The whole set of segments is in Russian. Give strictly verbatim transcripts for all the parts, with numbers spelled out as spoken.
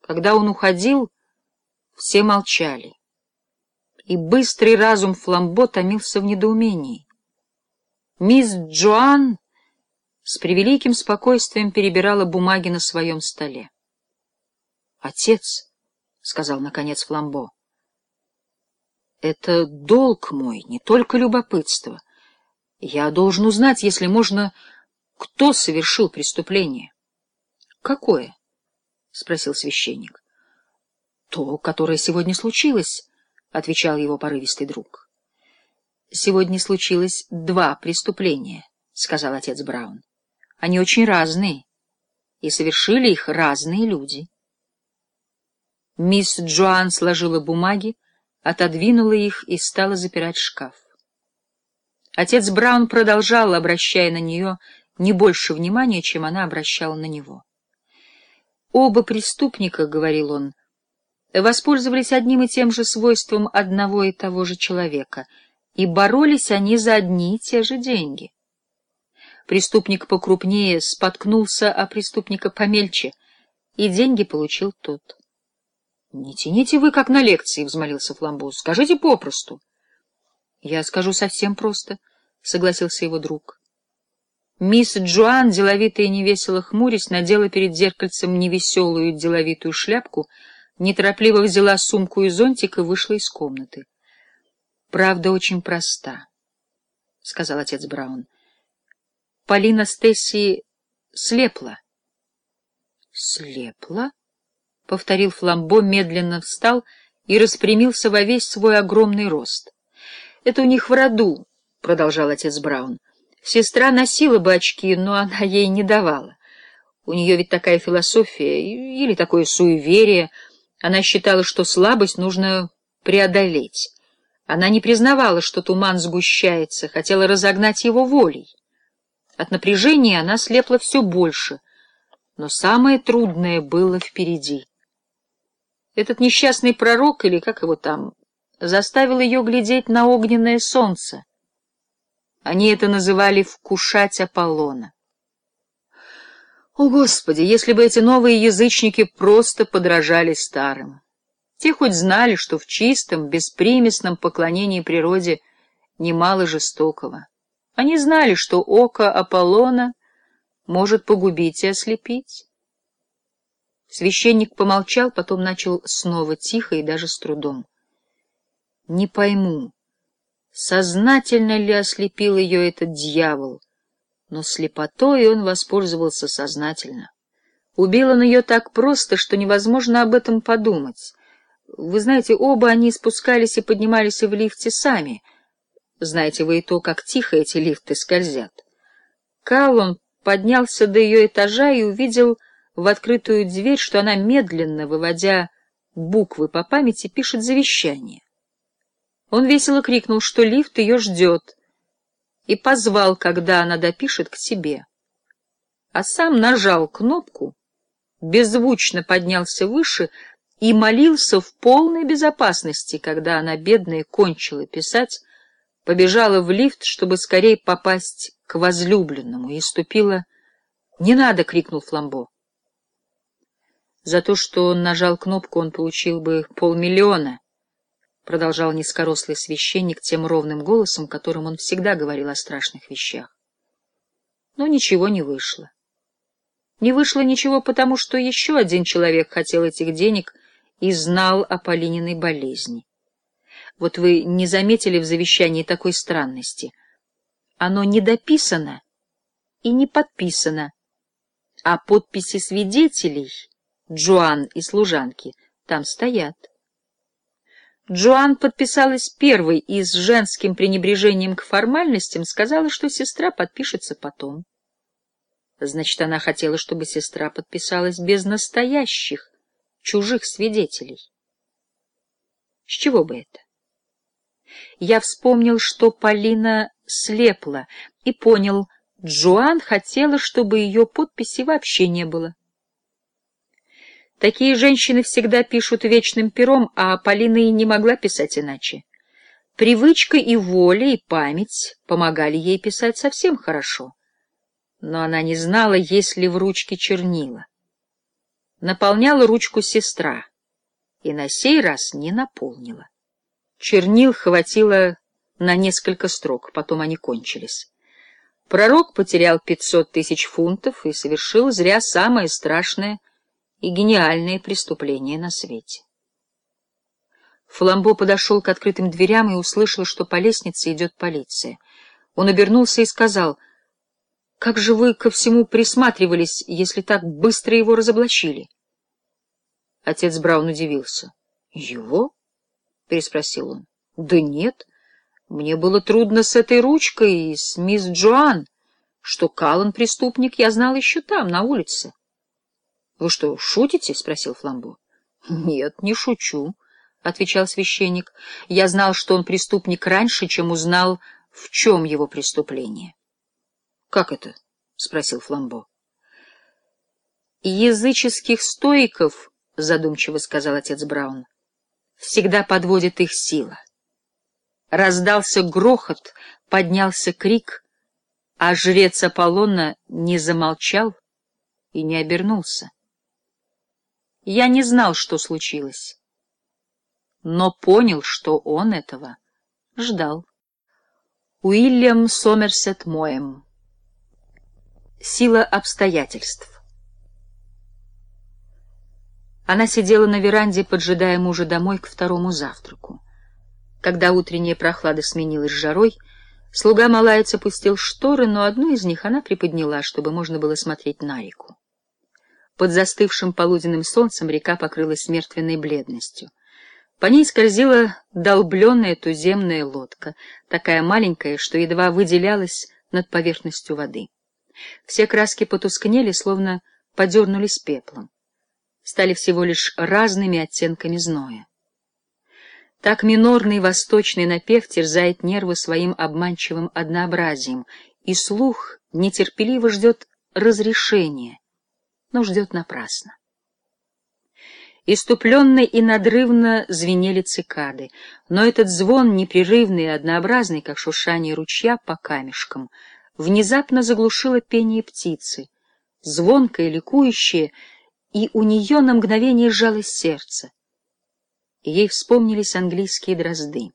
Когда он уходил, все молчали, и быстрый разум Фламбо томился в недоумении. Мисс Джоан с превеликим спокойствием перебирала бумаги на своем столе. — Отец, — сказал наконец Фламбо, — это долг мой, не только любопытство. Я должен узнать, если можно, кто совершил преступление. — Какое? — спросил священник. — То, которое сегодня случилось, — отвечал его порывистый друг. — Сегодня случилось два преступления, — сказал отец Браун. — Они очень разные, и совершили их разные люди. Мисс Джоан сложила бумаги, отодвинула их и стала запирать шкаф. Отец Браун продолжал, обращая на нее не больше внимания, чем она обращала на него. «Оба преступника, — говорил он, — воспользовались одним и тем же свойством одного и того же человека, и боролись они за одни и те же деньги. Преступник покрупнее споткнулся, а преступника помельче, и деньги получил тот». — Не тяните вы, как на лекции, — взмолился Фламбо. — Скажите попросту. — Я скажу совсем просто, — согласился его друг. Мисс Джоан, деловито и невесело хмурясь, надела перед зеркальцем невеселую деловитую шляпку, неторопливо взяла сумку и зонтик и вышла из комнаты. — Правда очень проста, — сказал отец Браун. — Полина Стесси слепла. — Слепла? — повторил Фламбо, медленно встал и распрямился во весь свой огромный рост. — Это у них в роду, — продолжал отец Браун. Сестра носила бы очки, но она ей не давала. У нее ведь такая философия или такое суеверие. Она считала, что слабость нужно преодолеть. Она не признавала, что туман сгущается, хотела разогнать его волей. От напряжения она слепла все больше, но самое трудное было впереди. Этот несчастный пророк, или как его там, заставил ее глядеть на огненное солнце. Они это называли «вкушать Аполлона». О, Господи, если бы эти новые язычники просто подражали старым! Те хоть знали, что в чистом, беспримесном поклонении природе немало жестокого. Они знали, что око Аполлона может погубить и ослепить. Священник помолчал, потом начал снова тихо и даже с трудом. «Не пойму, сознательно ли ослепил ее этот дьявол, но слепотой он воспользовался сознательно. Убил он ее так просто, что невозможно об этом подумать. Вы знаете, оба они спускались и поднимались в лифте сами. Знаете вы и то, как тихо эти лифты скользят. Каллон поднялся до ее этажа и увидел в открытую дверь, что она, медленно выводя буквы по памяти, пишет завещание. Он весело крикнул, что лифт ее ждет, и позвал, когда она допишет, к себе. А сам нажал кнопку, беззвучно поднялся выше и молился в полной безопасности, когда она, бедная, кончила писать, побежала в лифт, чтобы скорее попасть к возлюбленному, и ступила... — Не надо! — крикнул Фламбо. За то, что он нажал кнопку, он получил бы полмиллиона, — продолжал низкорослый священник тем ровным голосом, которым он всегда говорил о страшных вещах. Но ничего не вышло. Не вышло ничего, потому что еще один человек хотел этих денег и знал о Полининой болезни. Вот вы не заметили в завещании такой странности. Оно не дописано и не подписано, а подписи свидетелей, Джоан и служанки, там стоят. Джоан подписалась первой и с женским пренебрежением к формальностям сказала, что сестра подпишется потом. Значит, она хотела, чтобы сестра подписалась без настоящих, чужих свидетелей. С чего бы это? Я вспомнил, что Полина слепла, и понял, Джоан хотела, чтобы ее подписи вообще не было. Такие женщины всегда пишут вечным пером, а Полина и не могла писать иначе. Привычка и воля, и память помогали ей писать совсем хорошо. Но она не знала, есть ли в ручке чернила. наполняла ручку сестра, и на сей раз не наполнила. Чернил хватило на несколько строк, потом они кончились. Пророк потерял пятьсот тысяч фунтов и совершил зря самое страшное и гениальное преступление на свете. Фламбо подошел к открытым дверям и услышал, что по лестнице идет полиция. Он обернулся и сказал: «Как же вы ко всему присматривались, если так быстро его разоблачили?» Отец Браун удивился. «Его?» — переспросил он. «Да нет, мне было трудно с этой ручкой и с мисс Джоан. Что Каллан преступник, я знал еще там, на улице». «Вы что, шутите?» — спросил Фламбо. «Нет, не шучу», — отвечал священник. «Я знал, что он преступник раньше, чем узнал, в чем его преступление». «Как это?» — спросил Фламбо. «Языческих стоиков, — задумчиво сказал отец Браун, — всегда подводит их сила». Раздался грохот, поднялся крик, а жрец Аполлона не замолчал и не обернулся. Я не знал, что случилось, но понял, что он этого ждал. Уильям Сомерсет Моэм. Сила обстоятельств. Она сидела на веранде, поджидая мужа домой к второму завтраку. Когда утренняя прохлада сменилась жарой, слуга Малаец опустил шторы, но одну из них она приподняла, чтобы можно было смотреть на реку. Под застывшим полуденным солнцем река покрылась мертвенной бледностью. По ней скользила долбленная туземная лодка, такая маленькая, что едва выделялась над поверхностью воды. Все краски потускнели, словно подернулись пеплом. Стали всего лишь разными оттенками зноя. Так минорный восточный напев терзает нервы своим обманчивым однообразием, и слух нетерпеливо ждет разрешения, но ждет напрасно. Иступленно и надрывно звенели цикады, но этот звон, непрерывный и однообразный, как шуршание ручья по камешкам, внезапно заглушило пение птицы, звонкое, ликующее, и у нее на мгновение сжалось сердце, и ей вспомнились английские дрозды.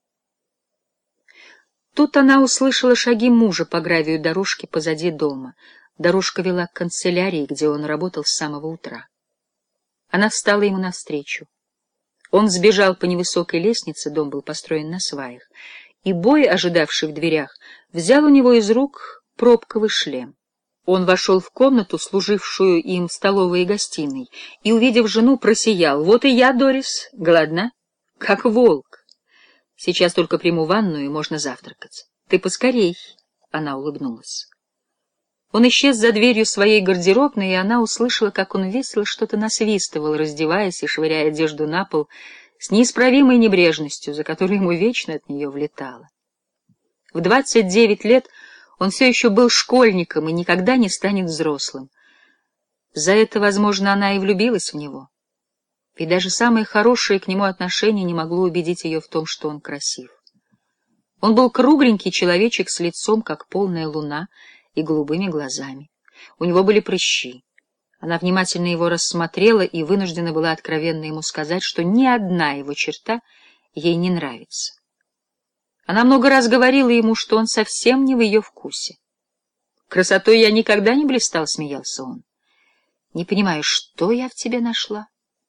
Тут она услышала шаги мужа по гравию дорожки позади дома. Дорожка вела к канцелярии, где он работал с самого утра. Она встала ему навстречу. Он сбежал по невысокой лестнице, дом был построен на сваях, и бой, ожидавший в дверях, взял у него из рук пробковый шлем. Он вошел в комнату, служившую им столовой и гостиной, и, увидев жену, просиял. «Вот и я, Дорис, голодна, как волк. Сейчас только приму ванную, и можно завтракать. Ты поскорей», — она улыбнулась. Он исчез за дверью своей гардеробной, и она услышала, как он весело что-то насвистывал, раздеваясь и швыряя одежду на пол с неисправимой небрежностью, за которой ему вечно от нее влетало. В двадцать девять лет он все еще был школьником и никогда не станет взрослым. За это, возможно, она и влюбилась в него. Ведь даже самое хорошее к нему отношение не могло убедить ее в том, что он красив. Он был кругленький человечек с лицом, как полная луна, и голубыми глазами. У него были прыщи. Она внимательно его рассмотрела и вынуждена была откровенно ему сказать, что ни одна его черта ей не нравится. Она много раз говорила ему, что он совсем не в ее вкусе. «Красотой я никогда не блистал», — смеялся он. «Не понимаю, что я в тебе нашла?»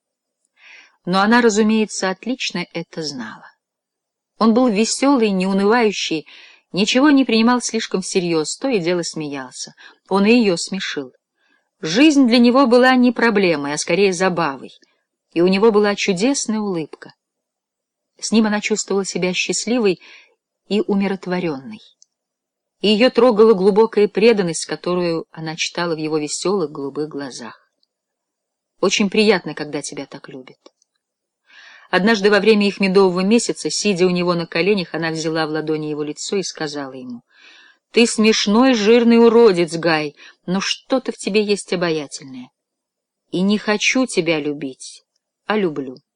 Но она, разумеется, отлично это знала. Он был веселый, неунывающий, ничего не принимал слишком всерьез, то и дело смеялся. Он и ее смешил. Жизнь для него была не проблемой, а скорее забавой, и у него была чудесная улыбка. С ним она чувствовала себя счастливой и умиротворенной. И ее трогала глубокая преданность, которую она читала в его веселых голубых глазах. Очень приятно, когда тебя так любят. Однажды во время их медового месяца, сидя у него на коленях, она взяла в ладони его лицо и сказала ему: «Ты смешной, жирный уродец, Гай, но что-то в тебе есть обаятельное. И не хочу тебя любить, а люблю».